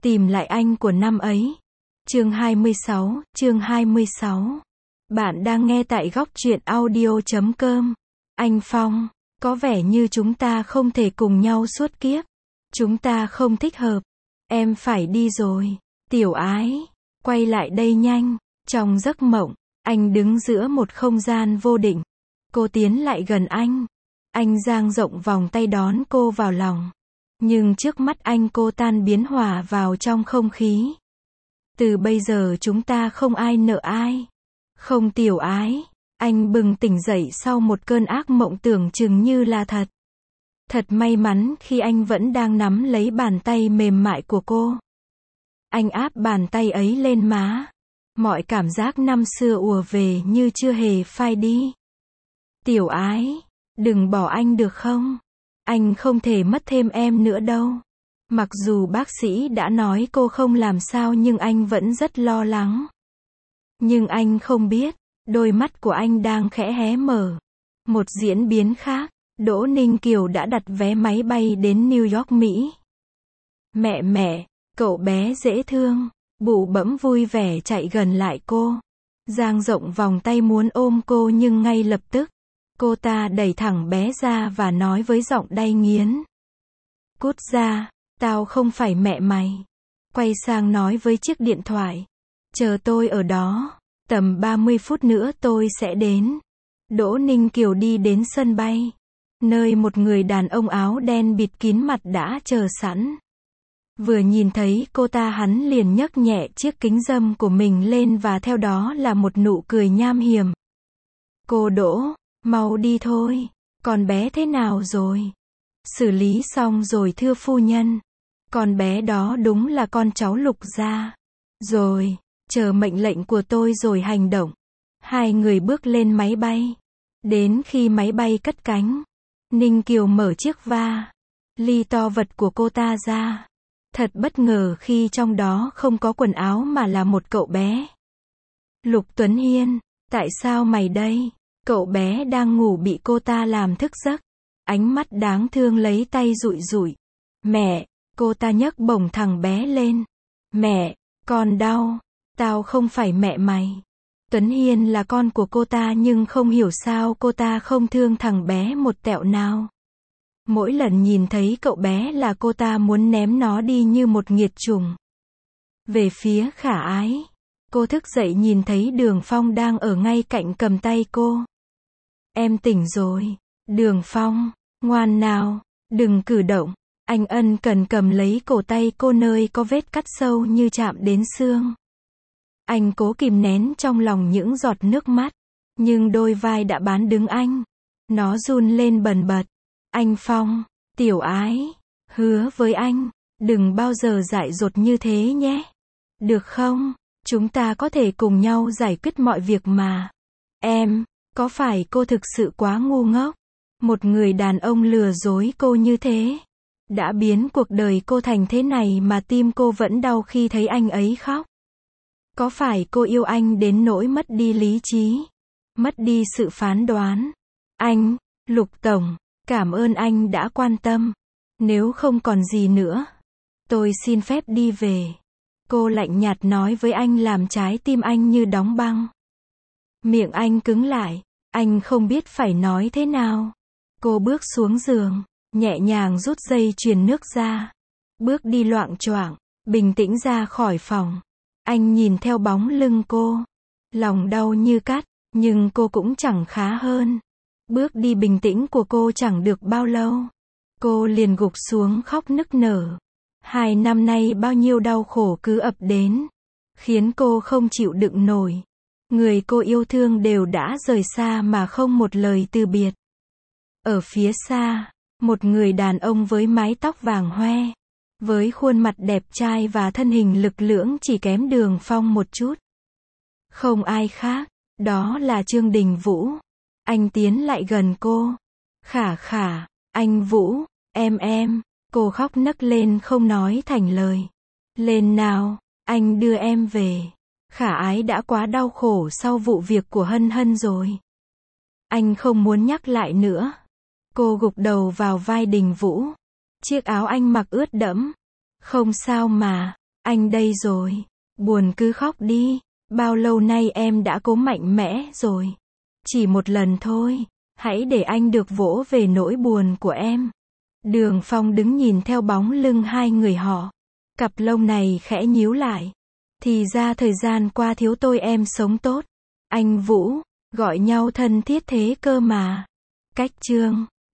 Tìm lại anh của năm ấy. Chương 26. Bạn đang nghe tại góc truyện audio.com. Anh Phong, có vẻ như chúng ta không thể cùng nhau suốt kiếp. Chúng ta không thích hợp. Em phải đi rồi. Tiểu Ái, quay lại đây nhanh. Trong giấc mộng, anh đứng giữa một không gian vô định. Cô tiến lại gần anh. Anh dang rộng vòng tay đón cô vào lòng. Nhưng trước mắt anh cô tan biến hòa vào trong không khí. Từ bây giờ chúng ta không ai nợ ai. Không Tiểu Ái. Anh bừng tỉnh dậy sau một cơn ác mộng tưởng chừng như là thật. Thật may mắn khi anh vẫn đang nắm lấy bàn tay mềm mại của cô. Anh áp bàn tay ấy lên má. Mọi cảm giác năm xưa ùa về như chưa hề phai đi. Tiểu Ái, đừng bỏ anh được không? Anh không thể mất thêm em nữa đâu. Mặc dù bác sĩ đã nói cô không làm sao nhưng anh vẫn rất lo lắng. Nhưng anh không biết, đôi mắt của anh đang khẽ hé mở. Một diễn biến khác, Đỗ Ninh Kiều đã đặt vé máy bay đến New York, Mỹ. Mẹ, cậu bé dễ thương, bụ bẫm vui vẻ chạy gần lại cô. Dang rộng vòng tay muốn ôm cô nhưng ngay lập tức, cô ta đẩy thẳng bé ra và nói với giọng đay nghiến. Cút ra, tao không phải mẹ mày. Quay sang nói với chiếc điện thoại. Chờ tôi ở đó, tầm 30 phút nữa tôi sẽ đến. Đỗ Ninh Kiều đi đến sân bay, nơi một người đàn ông áo đen bịt kín mặt đã chờ sẵn. Vừa nhìn thấy cô ta hắn liền nhấc nhẹ chiếc kính râm của mình lên và theo đó là một nụ cười nham hiểm. Cô Đỗ, mau đi thôi, con bé thế nào rồi? Xử lý xong rồi thưa phu nhân. Con bé đó đúng là con cháu Lục gia. Rồi, chờ mệnh lệnh của tôi rồi hành động. Hai người bước lên máy bay. Đến khi máy bay cất cánh, Ninh Kiều mở chiếc ly to vật của cô ta ra. Thật bất ngờ khi trong đó không có quần áo mà là một cậu bé. Lục Tuấn Hiên, tại sao mày đây? Cậu bé đang ngủ bị cô ta làm thức giấc. Ánh mắt đáng thương lấy tay dụi dụi. Mẹ, cô ta nhấc bổng thằng bé lên. Mẹ, con đau. Tao không phải mẹ mày. Tuấn Hiên là con của cô ta nhưng không hiểu sao cô ta không thương thằng bé một tẹo nào. Mỗi lần nhìn thấy cậu bé là cô ta muốn ném nó đi như một nghiệt chủng. Về phía Khả Ái, cô thức dậy nhìn thấy Đường Phong đang ở ngay cạnh cầm tay cô. Em tỉnh rồi. Đường Phong, ngoan nào, đừng cử động. Anh ân cần cầm lấy cổ tay cô nơi có vết cắt sâu như chạm đến xương. Anh cố kìm nén trong lòng những giọt nước mắt, nhưng đôi vai đã bán đứng anh. Nó run lên bần bật. Anh Phong, Tiểu Ái, hứa với anh, đừng bao giờ dại dột như thế nhé. Được không? Chúng ta có thể cùng nhau giải quyết mọi việc mà. Em, có phải cô thực sự quá ngu ngốc? Một người đàn ông lừa dối cô như thế. Đã biến cuộc đời cô thành thế này mà tim cô vẫn đau khi thấy anh ấy khóc. Có phải cô yêu anh đến nỗi mất đi lý trí? Mất đi sự phán đoán? Anh, Lục Tổng, cảm ơn anh đã quan tâm. Nếu không còn gì nữa, tôi xin phép đi về. Cô lạnh nhạt nói với anh làm trái tim anh như đóng băng. Miệng anh cứng lại, anh không biết phải nói thế nào. Cô bước xuống giường, nhẹ nhàng rút dây chuyền nước ra. Bước đi loạng choạng, bình tĩnh ra khỏi phòng. Anh nhìn theo bóng lưng cô. Lòng đau như cắt, nhưng cô cũng chẳng khá hơn. Bước đi bình tĩnh của cô chẳng được bao lâu. Cô liền gục xuống khóc nức nở. 2 năm nay bao nhiêu đau khổ cứ ập đến, khiến cô không chịu đựng nổi. Người cô yêu thương đều đã rời xa mà không một lời từ biệt. Ở phía xa, một người đàn ông với mái tóc vàng hoe, với khuôn mặt đẹp trai và thân hình lực lưỡng chỉ kém Đường Phong một chút. Không ai khác, đó là Trương Đình Vũ. Anh tiến lại gần cô. Khả, anh Vũ, em, cô khóc nấc lên không nói thành lời. Lên nào, anh đưa em về. Khả Ái đã quá đau khổ sau vụ việc của Hân Hân rồi. Anh không muốn nhắc lại nữa. Cô gục đầu vào vai Đình Vũ. Chiếc áo anh mặc ướt đẫm. Không sao mà, Anh đây rồi. Buồn cứ khóc đi. Bao lâu nay em đã cố mạnh mẽ rồi. Chỉ một lần thôi. Hãy để anh được vỗ về nỗi buồn của em. Đường Phong đứng nhìn theo bóng lưng hai người họ. Cặp lông này khẽ nhíu lại. Thì ra thời gian qua thiếu tôi em sống tốt. Anh Vũ, gọi nhau thân thiết thế cơ mà. Cách chương